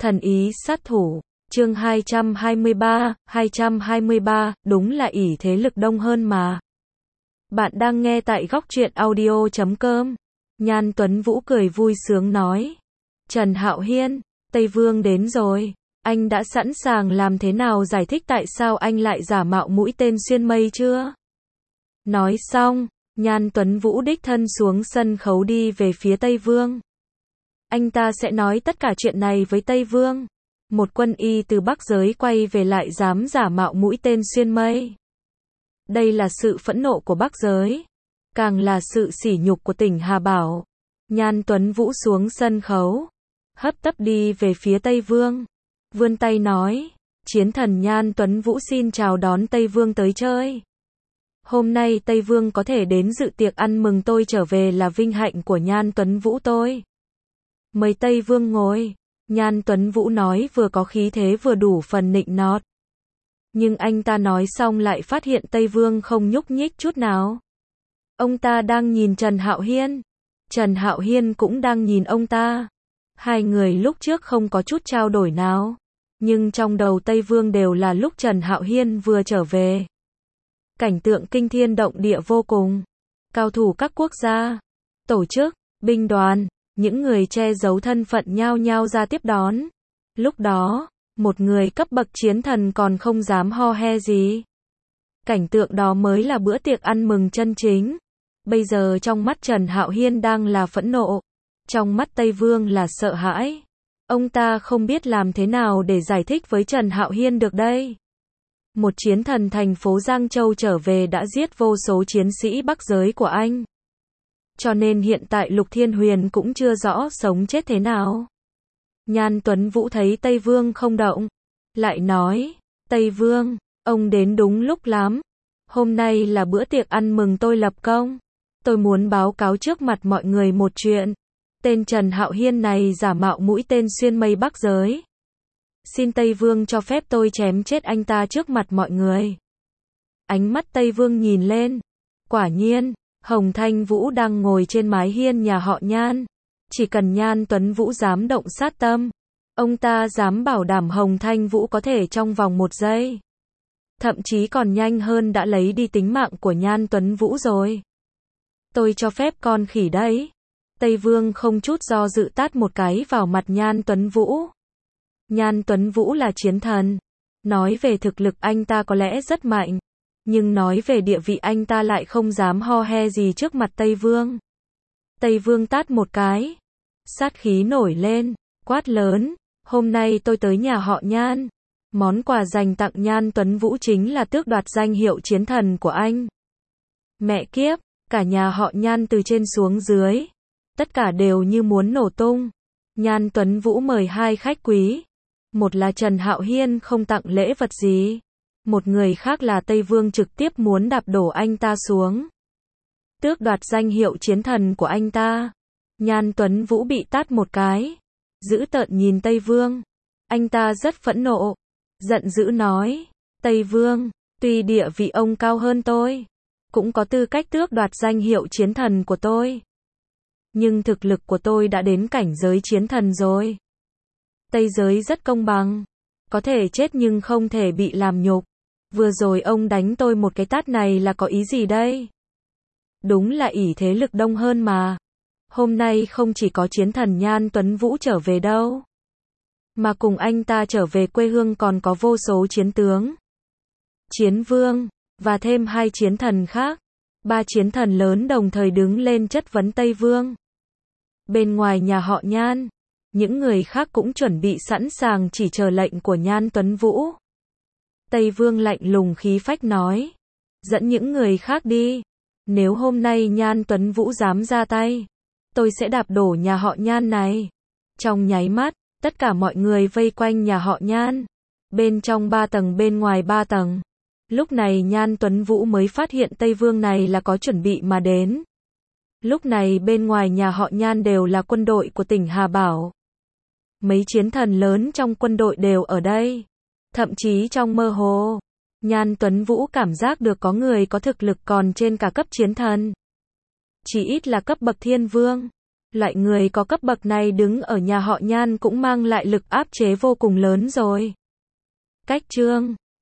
Thần ý sát thủ, chương 223, đúng là ỷ thế lực đông hơn mà. Bạn đang nghe tại góc truyện audio.com. Nhan Tuấn Vũ cười vui sướng nói. Trần Hạo Hiên, Tây Vương đến rồi. Anh đã sẵn sàng làm thế nào giải thích tại sao anh lại giả mạo mũi tên xuyên mây chưa? Nói xong, Nhan Tuấn Vũ đích thân xuống sân khấu đi về phía Tây Vương. Anh ta sẽ nói tất cả chuyện này với Tây Vương. Một quân y từ Bắc giới quay về lại dám giả mạo mũi tên xuyên mây. Đây là sự phẫn nộ của Bắc giới, càng là sự sỉ nhục của tỉnh Hà Bảo. Nhan Tuấn Vũ xuống sân khấu, hấp tấp đi về phía Tây Vương, vươn tay nói, chiến thần Nhan Tuấn Vũ xin chào đón Tây Vương tới chơi. Hôm nay Tây Vương có thể đến dự tiệc ăn mừng tôi trở về là vinh hạnh của Nhan Tuấn Vũ tôi. Mời Tây Vương ngồi. Nhan Tuấn Vũ nói vừa có khí thế vừa đủ phần nịnh nọt. Nhưng anh ta nói xong lại phát hiện Tây Vương không nhúc nhích chút nào. Ông ta đang nhìn Trần Hạo Hiên. Trần Hạo Hiên cũng đang nhìn ông ta. Hai người lúc trước không có chút trao đổi nào. Nhưng trong đầu Tây Vương đều là lúc Trần Hạo Hiên vừa trở về. Cảnh tượng kinh thiên động địa vô cùng. Cao thủ các quốc gia, tổ chức, binh đoàn, những người che giấu thân phận nhao nhao ra tiếp đón. Lúc đó, một người cấp bậc chiến thần còn không dám ho he gì. Cảnh tượng đó mới là bữa tiệc ăn mừng chân chính. Bây giờ trong mắt Trần Hạo Hiên đang là phẫn nộ. Trong mắt Tây Vương là sợ hãi. Ông ta không biết làm thế nào để giải thích với Trần Hạo Hiên được đây. Một chiến thần thành phố Giang Châu trở về đã giết vô số chiến sĩ Bắc giới của anh. Cho nên hiện tại Lục Thiên Huyền cũng chưa rõ sống chết thế nào. Nhan Tuấn Vũ thấy Tây Vương không động, lại nói, Tây Vương, ông đến đúng lúc lắm. Hôm nay là bữa tiệc ăn mừng tôi lập công. Tôi muốn báo cáo trước mặt mọi người một chuyện. Tên Trần Hạo Hiên này giả mạo mũi tên xuyên mây Bắc giới. Xin Tây Vương cho phép tôi chém chết anh ta trước mặt mọi người. Ánh mắt Tây Vương nhìn lên. Quả nhiên, Hồng Thanh Vũ đang ngồi trên mái hiên nhà họ Nhan. Chỉ cần Nhan Tuấn Vũ dám động sát tâm, ông ta dám bảo đảm Hồng Thanh Vũ có thể trong vòng 1 giây. Thậm chí còn nhanh hơn đã lấy đi tính mạng của Nhan Tuấn Vũ rồi. Tôi cho phép con khỉ đấy. Tây Vương không chút do dự tát một cái vào mặt Nhan Tuấn Vũ. Nhan Tuấn Vũ là chiến thần. Nói về thực lực anh ta có lẽ rất mạnh. Nhưng nói về địa vị anh ta lại không dám ho he gì trước mặt Tây Vương. Tây Vương tát một cái. Sát khí nổi lên, quát lớn. Hôm nay tôi tới nhà họ Nhan. Món quà dành tặng Nhan Tuấn Vũ chính là tước đoạt danh hiệu chiến thần của anh. Mẹ kiếp, cả nhà họ Nhan từ trên xuống dưới. Tất cả đều như muốn nổ tung. Nhan Tuấn Vũ mời 2 khách quý. Một là Trần Hạo Hiên không tặng lễ vật gì. Một người khác là Tây Vương trực tiếp muốn đạp đổ anh ta xuống. Tước đoạt danh hiệu chiến thần của anh ta. Nhan Tuấn Vũ bị tát một cái. Dữ tợn nhìn Tây Vương. Anh ta rất phẫn nộ. Giận dữ nói. Tây Vương, tuy địa vị ông cao hơn tôi, cũng có tư cách tước đoạt danh hiệu chiến thần của tôi. Nhưng thực lực của tôi đã đến cảnh giới chiến thần rồi. Tây giới rất công bằng. Có thể chết nhưng không thể bị làm nhục. Vừa rồi ông đánh tôi một cái tát này là có ý gì đây? Đúng là ỷ thế lực đông hơn mà. Hôm nay không chỉ có chiến thần Nhan Tuấn Vũ trở về đâu. Mà cùng anh ta trở về quê hương còn có vô số chiến tướng, chiến vương, và thêm 2 chiến thần khác. 3 chiến thần lớn đồng thời đứng lên chất vấn Tây Vương. Bên ngoài nhà họ Nhan, những người khác cũng chuẩn bị sẵn sàng chỉ chờ lệnh của Nhan Tuấn Vũ. Tây Vương lạnh lùng khí phách nói. Dẫn những người khác đi. Nếu hôm nay Nhan Tuấn Vũ dám ra tay, tôi sẽ đạp đổ nhà họ Nhan này. Trong nháy mắt, tất cả mọi người vây quanh nhà họ Nhan. Bên trong 3 tầng bên ngoài 3 tầng. Lúc này Nhan Tuấn Vũ mới phát hiện Tây Vương này là có chuẩn bị mà đến. Lúc này bên ngoài nhà họ Nhan đều là quân đội của tỉnh Hà Bảo. Mấy chiến thần lớn trong quân đội đều ở đây. Thậm chí trong mơ hồ, Nhan Tuấn Vũ cảm giác được có người có thực lực còn trên cả cấp chiến thần. Chỉ ít là cấp bậc thiên vương. Loại người có cấp bậc này đứng ở nhà họ Nhan cũng mang lại lực áp chế vô cùng lớn rồi. Cách chương